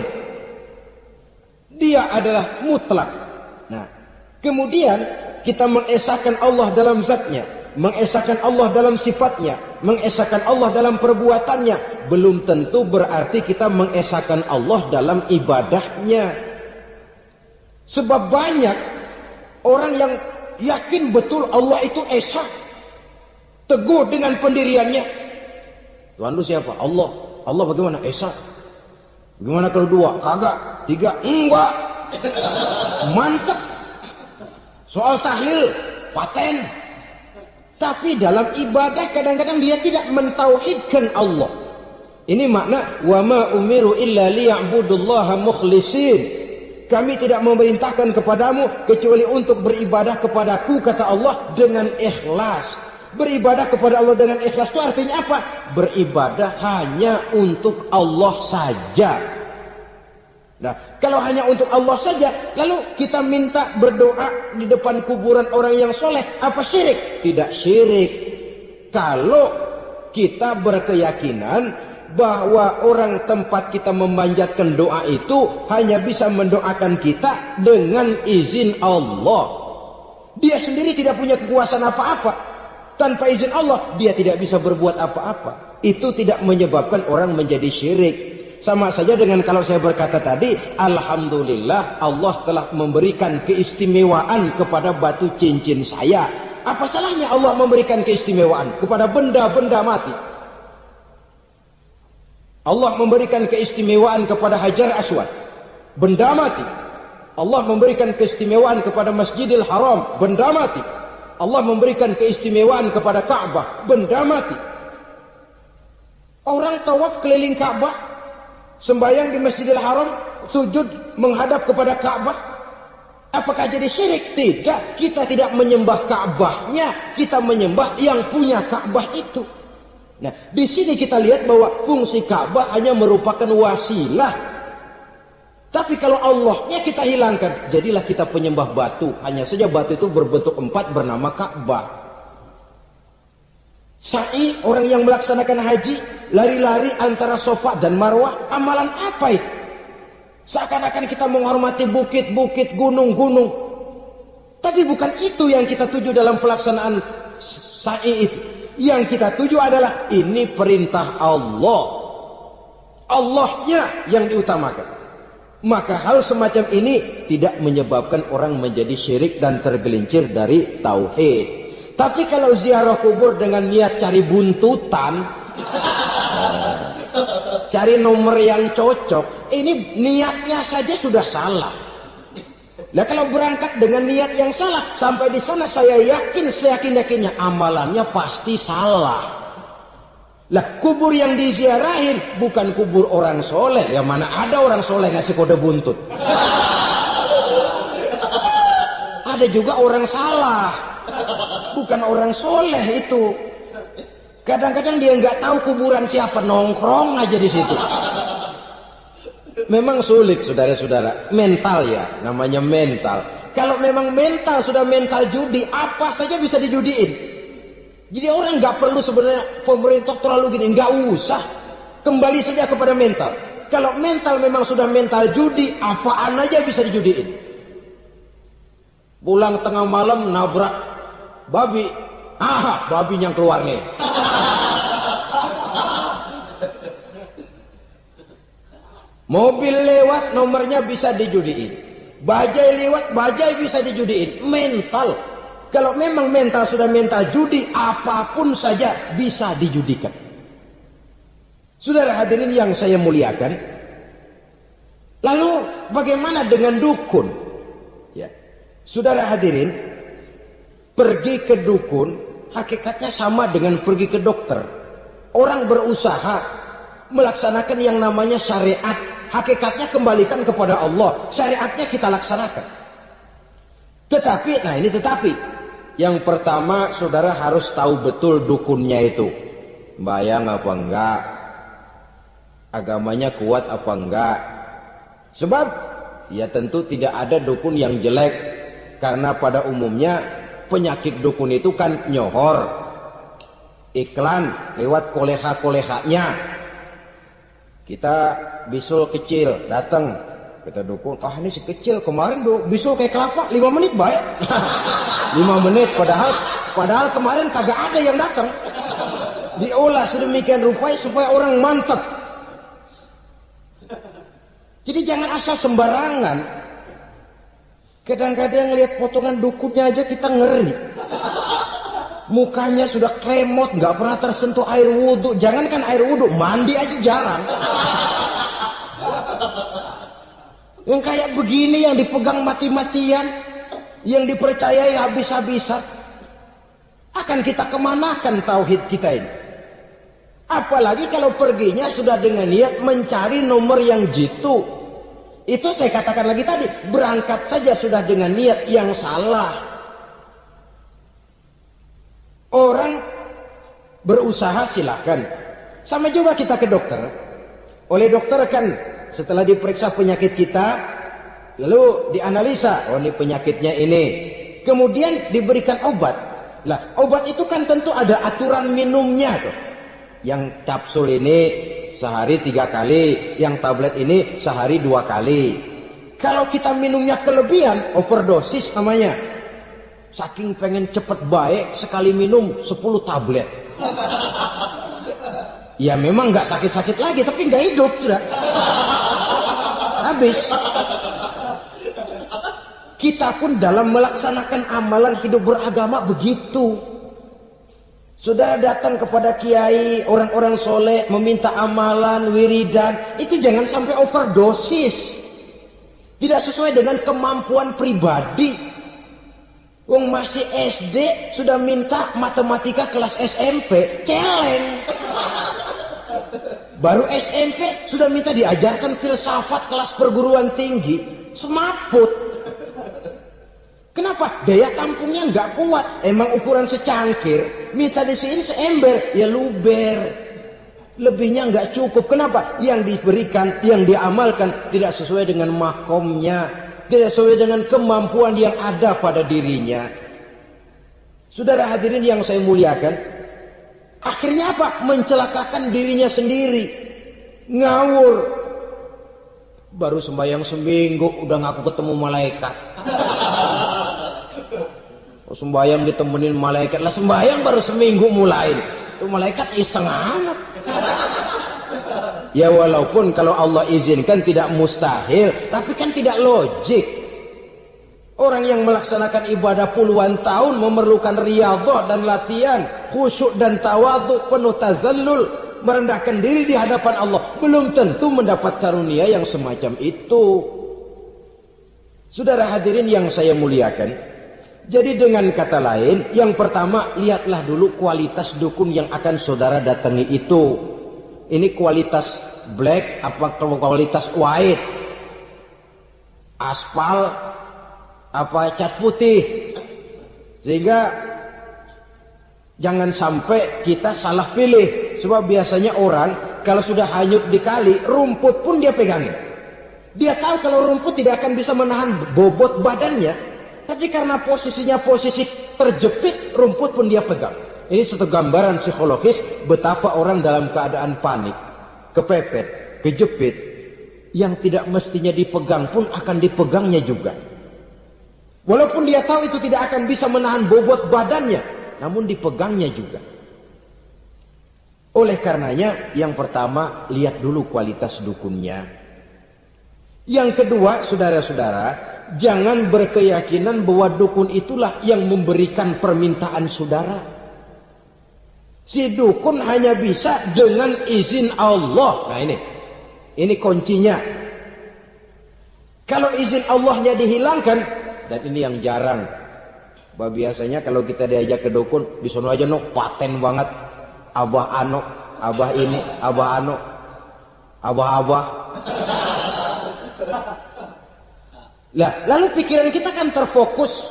Dia adalah mutlak. Nah, kemudian kita mengesahkan Allah dalam zatnya, mengesahkan Allah dalam sifatnya, mengesahkan Allah dalam perbuatannya. Belum tentu berarti kita mengesahkan Allah dalam ibadahnya. Sebab banyak orang yang yakin betul Allah itu esa, teguh dengan pendiriannya. Tuhan lu siapa? Allah. Allah bagaimana? Esa. Gimana kalau 2? Kagak. 3? Enggak. Mantap. Soal tahlil paten. Tapi dalam ibadah kadang-kadang dia tidak mentauhidkan Allah. Ini makna wa ma umiru illa liya'budullaha mukhlisin. Kami tidak memerintahkan kepadamu kecuali untuk beribadah kepadaku, kata Allah, dengan ikhlas. Beribadah kepada Allah dengan ikhlas itu artinya apa? Beribadah hanya untuk Allah saja. Nah, kalau hanya untuk Allah saja, lalu kita minta berdoa di depan kuburan orang yang soleh, apa syirik? Tidak syirik. Kalau kita berkeyakinan bahwa orang tempat kita memanjatkan doa itu hanya bisa mendoakan kita dengan izin Allah. Dia sendiri tidak punya kekuasaan apa-apa. Tanpa izin Allah dia tidak bisa berbuat apa-apa. Itu tidak menyebabkan orang menjadi syirik. Sama saja dengan kalau saya berkata tadi, alhamdulillah Allah telah memberikan keistimewaan kepada batu cincin saya. Apa salahnya Allah memberikan keistimewaan kepada benda-benda mati? Allah memberikan keistimewaan kepada Hajar Aswad, benda mati. Allah memberikan keistimewaan kepada Masjidil Haram, benda mati. Allah memberikan keistimewaan kepada Ka'bah, benda mati. Orang tawaf keliling Ka'bah, sembahyang di Masjidil Haram, sujud menghadap kepada Ka'bah. Apakah jadi syirik? Tidak. Kita tidak menyembah Ka'bahnya, kita menyembah yang punya Ka'bah itu. Nah, di sini kita lihat bahwa fungsi Ka'bah hanya merupakan wasilah. Tapi kalau Allahnya kita hilangkan, jadilah kita penyembah batu. Hanya saja batu itu berbentuk 4 bernama Ka'bah. Sa'i, orang yang melaksanakan haji, lari-lari antara Safa dan Marwah, amalan apa itu? Seakan-akan kita menghormati bukit-bukit, gunung-gunung. Tapi bukan itu yang kita tuju dalam pelaksanaan sa'i itu. Yang kita tuju adalah ini perintah Allah. Allahnya yang diutamakan. Maka hal semacam ini tidak menyebabkan orang menjadi syirik dan tergelincir dari tauhid. Tapi kalau ziarah kubur dengan niat cari buntutan, cari nomor yang cocok, ini niatnya saja sudah salah. Nah, kalau berangkat dengan niat yang salah, sampai di sana saya yakin, seyakin-yakinnya amalannya pasti salah. Lah, kubur yang diziarahin bukan kubur orang soleh. Ya mana ada orang soleh ngasih kode buntut. Ada juga orang salah, bukan orang soleh itu. Kadang-kadang dia nggak tahu kuburan siapa, nongkrong aja di situ. Memang sulit saudara-saudara, mental ya, namanya mental. Kalau memang mental sudah mental judi, apa saja bisa dijudiin. Jadi orang nggak perlu sebenarnya pemerintah terlalu gini, nggak usah. Kembali saja kepada mental. Kalau mental memang sudah mental judi, apaan aja bisa dijudiin. Pulang tengah malam nabrak babi, babi yang keluar nih. Mobil lewat nomornya bisa dijudiin. Bajai lewat bajai bisa dijudiin. Mental. Kalau memang mental sudah mental judi, apapun saja bisa dijudikan. Saudara hadirin yang saya muliakan, lalu bagaimana dengan dukun? Ya, saudara hadirin, pergi ke dukun hakikatnya sama dengan pergi ke dokter. Orang berusaha melaksanakan yang namanya syariat, hakikatnya kembalikan kepada Allah. Syariatnya kita laksanakan. Tetapi, nah ini tetapi. Yang pertama, saudara harus tahu betul dukunnya itu. Bayang apa enggak? Agamanya kuat apa enggak? Sebab, ya tentu tidak ada dukun yang jelek. Karena pada umumnya, penyakit dukun itu kan nyohor. Iklan lewat koleha-kolehanya. Kita bisul kecil, datang. Kita dukun, ini si kecil kemarin bisul kayak kelapa 5 menit baik. 5 menit padahal kemarin kagak ada yang datang. Diolah sedemikian rupa supaya orang mantap. Jadi jangan asal sembarangan. Kadang-kadang lihat potongan dukunnya aja kita ngeri. Mukanya sudah kremot, nggak pernah tersentuh air wudhu. Jangankan air wudhu, mandi aja jarang. Yang kayak begini yang dipegang mati-matian, yang dipercayai habis-habisan, akan kita kemanakan tauhid kita ini? Apalagi kalau perginya sudah dengan niat mencari nomor yang jitu. Itu saya katakan lagi tadi, berangkat saja sudah dengan niat yang salah. Orang berusaha silakan. Sama juga kita ke dokter. Oleh dokter kan setelah diperiksa penyakit kita, lalu dianalisa, oh ini penyakitnya ini. Kemudian diberikan obat. Lah, obat itu kan tentu ada aturan minumnya tuh. Yang kapsul ini sehari 3 kali, yang tablet ini sehari 2 kali. Kalau kita minumnya kelebihan, overdosis namanya. Saking pengen cepet baik, sekali minum 10 tablet. Ya memang nggak sakit-sakit lagi, tapi nggak hidup sudah. Habis. Kita pun dalam melaksanakan amalan hidup beragama begitu. Saudara datang kepada kiai, orang-orang soleh, meminta amalan, wiridan, itu jangan sampai overdosis. Tidak sesuai dengan kemampuan pribadi. Wong masih SD sudah minta matematika kelas SMP, celeng. Baru SMP sudah minta diajarkan filsafat kelas perguruan tinggi, semaput. Kenapa? Daya tampungnya nggak kuat. Emang ukuran secangkir, minta disiin seember, ya luber. Lebihnya nggak cukup. Kenapa? Yang diberikan, yang diamalkan tidak sesuai dengan makomnya, tidak sesuai dengan kemampuan yang ada pada dirinya. Saudara hadirin yang saya muliakan, akhirnya apa? Mencelakakan dirinya sendiri. Ngawur. Baru sembahyang seminggu udah ngaku ketemu malaikat. Sembahyang ditemenin malaikat. Lah sembahyang baru seminggu mulai. Itu malaikat iseng amat. Ya walaupun kalau Allah izinkan tidak mustahil, tapi kan tidak logik. Orang yang melaksanakan ibadah puluhan tahun memerlukan riyadhah dan latihan, khusyuk dan tawadhu, penuh tazallul, merendahkan diri di hadapan Allah, belum tentu mendapat karunia yang semacam itu. Saudara hadirin yang saya muliakan, jadi dengan kata lain, yang pertama lihatlah dulu kualitas dukun yang akan saudara datangi itu. Ini kualitas black apa kualitas white? Aspal apa cat putih? Sehingga jangan sampai kita salah pilih. Sebab biasanya orang kalau sudah hanyut di kali, rumput pun dia pegangin. Dia tahu kalau rumput tidak akan bisa menahan bobot badannya, tapi karena posisinya posisi terjepit, rumput pun dia pegang. Ini satu gambaran psikologis betapa orang dalam keadaan panik, kepepet, kejepit, yang tidak mestinya dipegang pun akan dipegangnya juga. Walaupun dia tahu itu tidak akan bisa menahan bobot badannya, namun dipegangnya juga. Oleh karenanya, yang pertama, lihat dulu kualitas dukunnya. Yang kedua, saudara-saudara, jangan berkeyakinan bahwa dukun itulah yang memberikan permintaan saudara. Si dukun hanya bisa dengan izin Allah. Nah ini kuncinya. Kalau izin Allahnya dihilangkan, dan ini yang jarang. Bah, biasanya kalau kita diajak ke dukun, di sono aja no paten banget. Abah ano, abah ini, abah ano, abah-abah. Lah, lalu pikiran kita kan terfokus.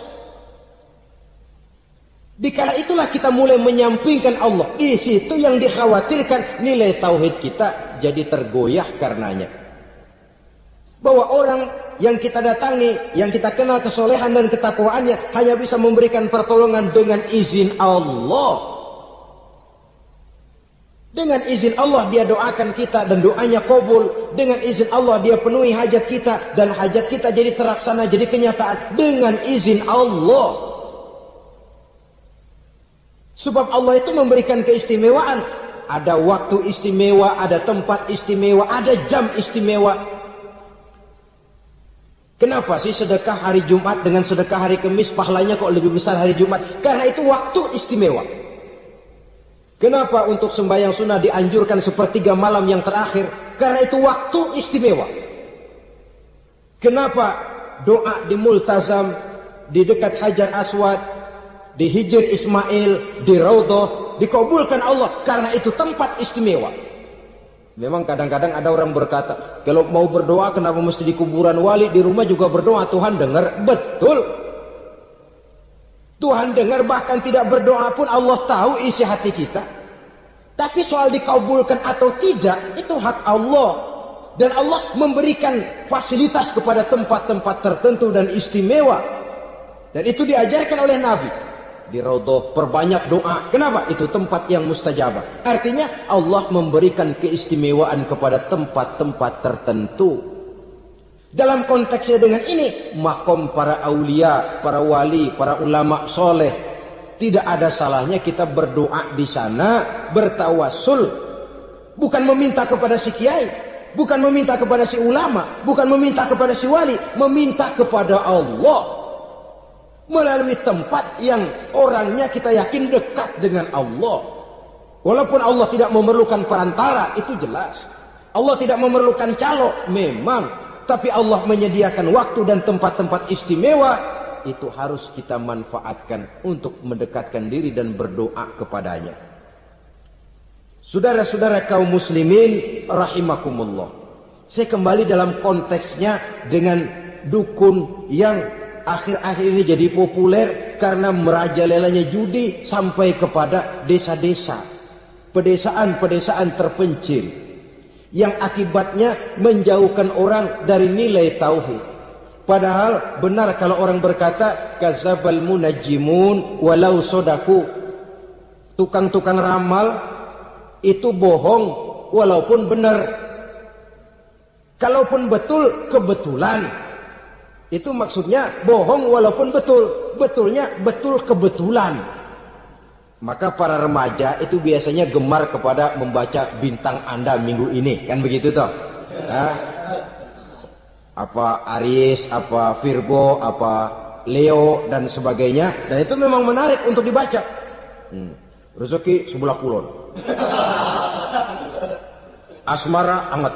Dikala itulah kita mulai menyampingkan Allah. Di situ yang dikhawatirkan nilai tauhid kita jadi tergoyah karenanya. Bahwa orang yang kita datangi, yang kita kenal kesolehan dan ketakwaannya, hanya bisa memberikan pertolongan dengan izin Allah. Dengan izin Allah dia doakan kita dan doanya kabul. Dengan izin Allah dia penuhi hajat kita dan hajat kita jadi terlaksana, jadi kenyataan dengan izin Allah. Sebab Allah itu memberikan keistimewaan. Ada waktu istimewa, ada tempat istimewa, ada jam istimewa. Kenapa sih sedekah hari Jumat dengan sedekah hari Kamis pahalanya kok lebih besar hari Jumat? Karena itu waktu istimewa. Kenapa untuk sembahyang sunnah dianjurkan sepertiga malam yang terakhir? Karena itu waktu istimewa. Kenapa doa di Multazam, di dekat Hajar Aswad, di Hijr Ismail, di Raudhah dikabulkan Allah? Karena itu tempat istimewa. Memang kadang-kadang ada orang berkata, kalau mau berdoa kenapa mesti di kuburan wali? Di rumah juga berdoa, Tuhan dengar. Betul, Tuhan dengar, bahkan tidak berdoa pun Allah tahu isi hati kita. Tapi soal dikabulkan atau tidak, itu hak Allah. Dan Allah memberikan fasilitas kepada tempat-tempat tertentu dan istimewa. Dan itu diajarkan oleh Nabi. Di Raudhah perbanyak doa. Kenapa? Itu tempat yang mustajabah. Artinya Allah memberikan keistimewaan kepada tempat-tempat tertentu. Dalam konteksnya dengan ini, makom para aulia, para wali, para ulama soleh, tidak ada salahnya kita berdoa di sana, bertawassul. Bukan meminta kepada si kiai, bukan meminta kepada si ulama, bukan meminta kepada si wali, meminta kepada Allah. Melalui tempat yang orangnya kita yakin dekat dengan Allah. Walaupun Allah tidak memerlukan perantara, itu jelas. Allah tidak memerlukan calo, memang. Tapi Allah menyediakan waktu dan tempat-tempat istimewa. Itu harus kita manfaatkan untuk mendekatkan diri dan berdoa kepadanya. Saudara-saudara kaum muslimin rahimakumullah. Saya kembali dalam konteksnya dengan dukun yang akhir-akhir ini jadi populer karena merajalelanya judi sampai kepada desa-desa, pedesaan-pedesaan terpencil, yang akibatnya menjauhkan orang dari nilai tauhid. Padahal benar kalau orang berkata kadzabal munajjimun walau sodaku, tukang-tukang ramal itu bohong walaupun benar. Kalaupun betul, kebetulan. Itu maksudnya bohong walaupun betul. Betulnya betul kebetulan. Maka para remaja itu biasanya gemar kepada membaca bintang Anda minggu ini. Kan begitu toh? Nah, apa Aries, apa Virgo, apa Leo dan sebagainya. Dan itu memang menarik untuk dibaca. Rezeki sebelah kulon. Asmara anget.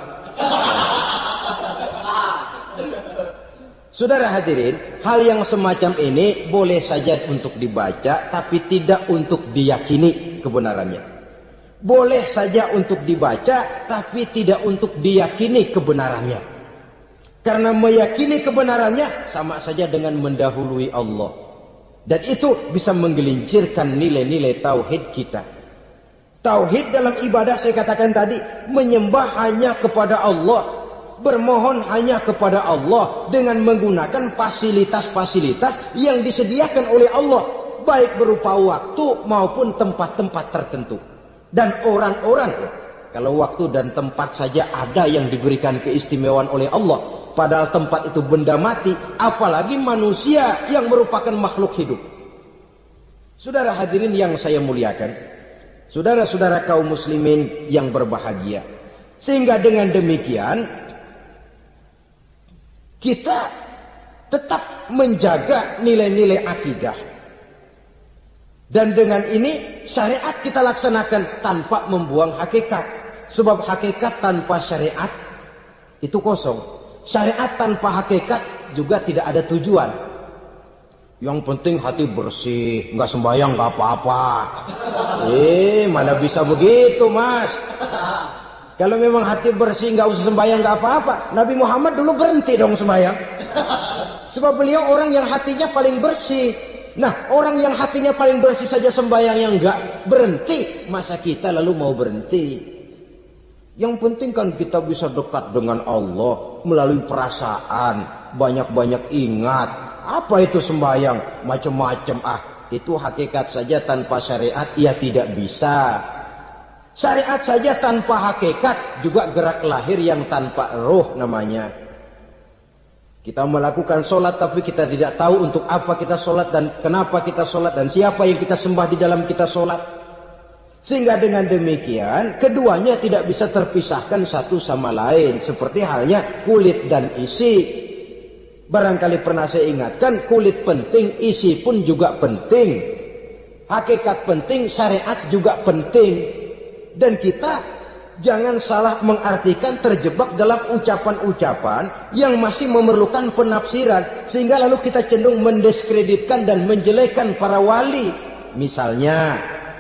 Saudara hadirin, hal yang semacam ini boleh saja untuk dibaca, tapi tidak untuk diyakini kebenarannya. Boleh saja untuk dibaca, tapi tidak untuk diyakini kebenarannya. Karena meyakini kebenarannya sama saja dengan mendahului Allah. Dan itu bisa menggelincirkan nilai-nilai tauhid kita. Tauhid dalam ibadah saya katakan tadi, menyembah hanya kepada Allah. Bermohon hanya kepada Allah dengan menggunakan fasilitas-fasilitas yang disediakan oleh Allah. baik berupa waktu maupun tempat-tempat tertentu. Dan orang-orang, kalau waktu dan tempat saja ada yang diberikan keistimewaan oleh Allah, padahal tempat itu benda mati, apalagi manusia yang merupakan makhluk hidup. Saudara hadirin yang saya muliakan, saudara-saudara kaum muslimin yang berbahagia, sehingga dengan demikian kita tetap menjaga nilai-nilai akidah. Dan dengan ini syariat kita laksanakan tanpa membuang hakikat. Sebab hakikat tanpa syariat itu kosong. Syariat tanpa hakikat juga tidak ada tujuan. Yang penting hati bersih, nggak sembahyang nggak apa-apa. Mana bisa begitu, Mas? Kalau memang hati bersih nggak usah sembahyang nggak apa-apa. Nabi Muhammad dulu berhenti dong sembahyang. Sebab beliau orang yang hatinya paling bersih. Nah, orang yang hatinya paling bersih saja sembahyang yang nggak berhenti, masa kita lalu mau berhenti? Yang penting kan kita bisa dekat dengan Allah melalui perasaan, banyak-banyak ingat. Apa itu sembahyang? Macam-macam. Itu hakikat saja tanpa syariat, ia tidak bisa. Syariat saja tanpa hakikat juga gerak lahir yang tanpa roh namanya. Kita melakukan sholat tapi kita tidak tahu untuk apa kita sholat dan kenapa kita sholat dan siapa yang kita sembah di dalam kita sholat. Sehingga dengan demikian keduanya tidak bisa terpisahkan satu sama lain. Seperti halnya kulit dan isi. Barangkali pernah saya ingatkan, kulit penting, isi pun juga penting. Hakikat penting, syariat juga penting. Dan kita jangan salah mengartikan terjebak dalam ucapan-ucapan yang masih memerlukan penafsiran. Sehingga lalu kita cenderung mendiskreditkan dan menjelekkan para wali. Misalnya,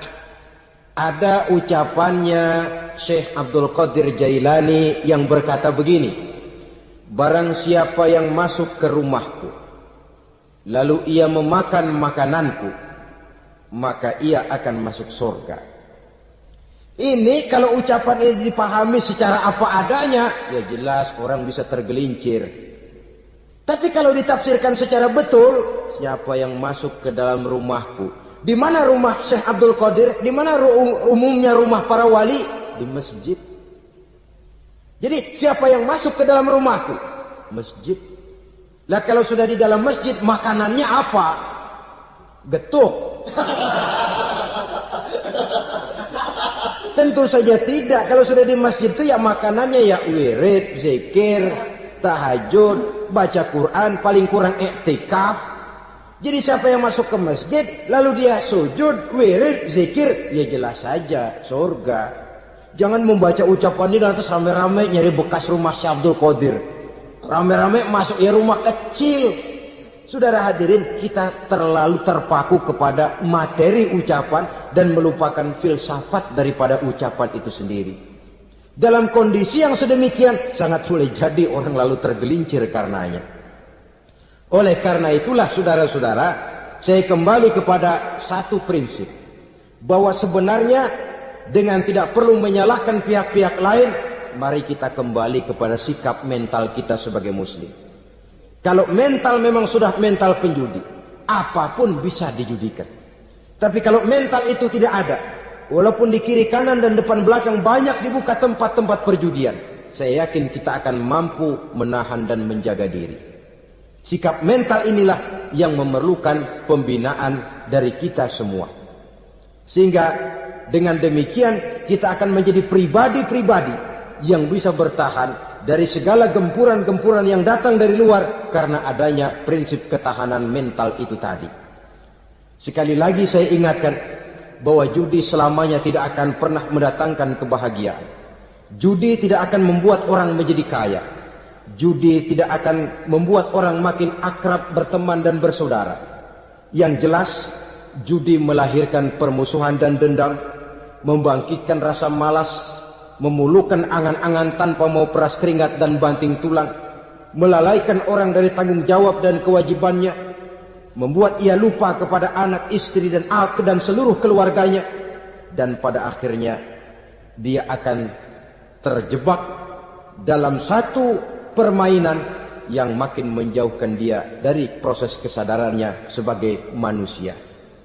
ada ucapannya Syekh Abdul Qadir Jailani yang berkata begini. Barang siapa yang masuk ke rumahku, lalu ia memakan makananku, maka ia akan masuk surga. Ini kalau ucapan ini dipahami secara apa adanya, ya jelas orang bisa tergelincir. Tapi kalau ditafsirkan secara betul, siapa yang masuk ke dalam rumahku? Di mana rumah Syekh Abdul Qadir? Di mana umumnya rumah para wali? Di masjid. Jadi siapa yang masuk ke dalam rumahku? Masjid. Lah kalau sudah di dalam masjid, makanannya apa? Getuk. Tentu saja tidak. Kalau sudah di masjid itu ya makanannya ya wirid, zikir, tahajud, baca Quran, paling kurang iktikaf. Jadi siapa yang masuk ke masjid lalu dia sujud, wirid, zikir, ya jelas saja surga. Jangan membaca ucapan ini dan terus rame-rame nyari bekas rumah Syekh Abdul Qadir. Rame-rame masuk ya rumah kecil. Saudara hadirin, kita terlalu terpaku kepada materi ucapan dan melupakan filsafat daripada ucapan itu sendiri. Dalam kondisi yang sedemikian, sangat sulit jadi orang lalu tergelincir karenanya. Oleh karena itulah saudara-saudara, saya kembali kepada satu prinsip. Bahwa sebenarnya dengan tidak perlu menyalahkan pihak-pihak lain, mari kita kembali kepada sikap mental kita sebagai muslim. Kalau mental memang sudah mental penjudi, apapun bisa dijudikan. Tapi kalau mental itu tidak ada, walaupun di kiri kanan dan depan belakang banyak dibuka tempat-tempat perjudian, saya yakin kita akan mampu menahan dan menjaga diri. Sikap mental inilah yang memerlukan pembinaan dari kita semua. Sehingga dengan demikian kita akan menjadi pribadi-pribadi yang bisa bertahan dari segala gempuran-gempuran yang datang dari luar karena adanya prinsip ketahanan mental itu tadi. Sekali lagi saya ingatkan bahwa judi selamanya tidak akan pernah mendatangkan kebahagiaan. Judi tidak akan membuat orang menjadi kaya. Judi tidak akan membuat orang makin akrab berteman dan bersaudara. Yang jelas, judi melahirkan permusuhan dan dendam, membangkitkan rasa malas, memulukan angan-angan tanpa mau peras keringat dan banting tulang, melalaikan orang dari tanggung jawab dan kewajibannya, membuat ia lupa kepada anak, istri dan seluruh keluarganya, dan pada akhirnya dia akan terjebak dalam satu permainan yang makin menjauhkan dia dari proses kesadarannya sebagai manusia.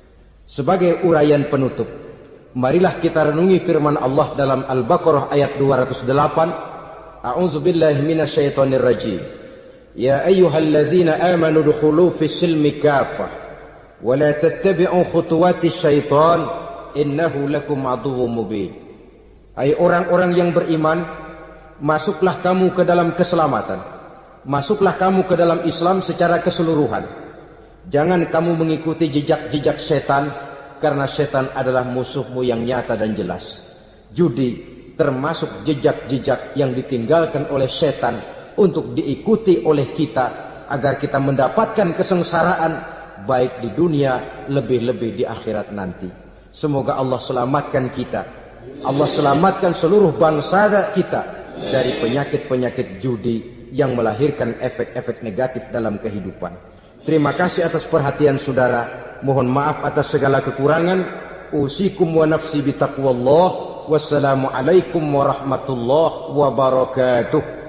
Sebagai uraian penutup, marilah kita renungi firman Allah dalam Al-Baqarah ayat 208. A'udzubillahi minasyaitonir rajim. Ya ayyuhalladzina amanu dukhulu fis silmi kaffah wa la tattabi'u khutuwatis syaitan innahu lakum aduwwum mubin. Hai orang-orang yang beriman, masuklah kamu ke dalam keselamatan. Masuklah kamu ke dalam Islam secara keseluruhan. Jangan kamu mengikuti jejak-jejak setan, karena setan adalah musuhmu yang nyata dan jelas. Judi termasuk jejak-jejak yang ditinggalkan oleh setan untuk diikuti oleh kita, agar kita mendapatkan kesengsaraan baik di dunia, lebih-lebih di akhirat nanti. Semoga Allah selamatkan kita, Allah selamatkan seluruh bangsa kita dari penyakit-penyakit judi yang melahirkan efek-efek negatif dalam kehidupan. Terima kasih atas perhatian saudara. Mohon maaf atas segala kekurangan. Usikum wa nafsi bitaqwallah. Wassalamualaikum warahmatullahi wabarakatuh.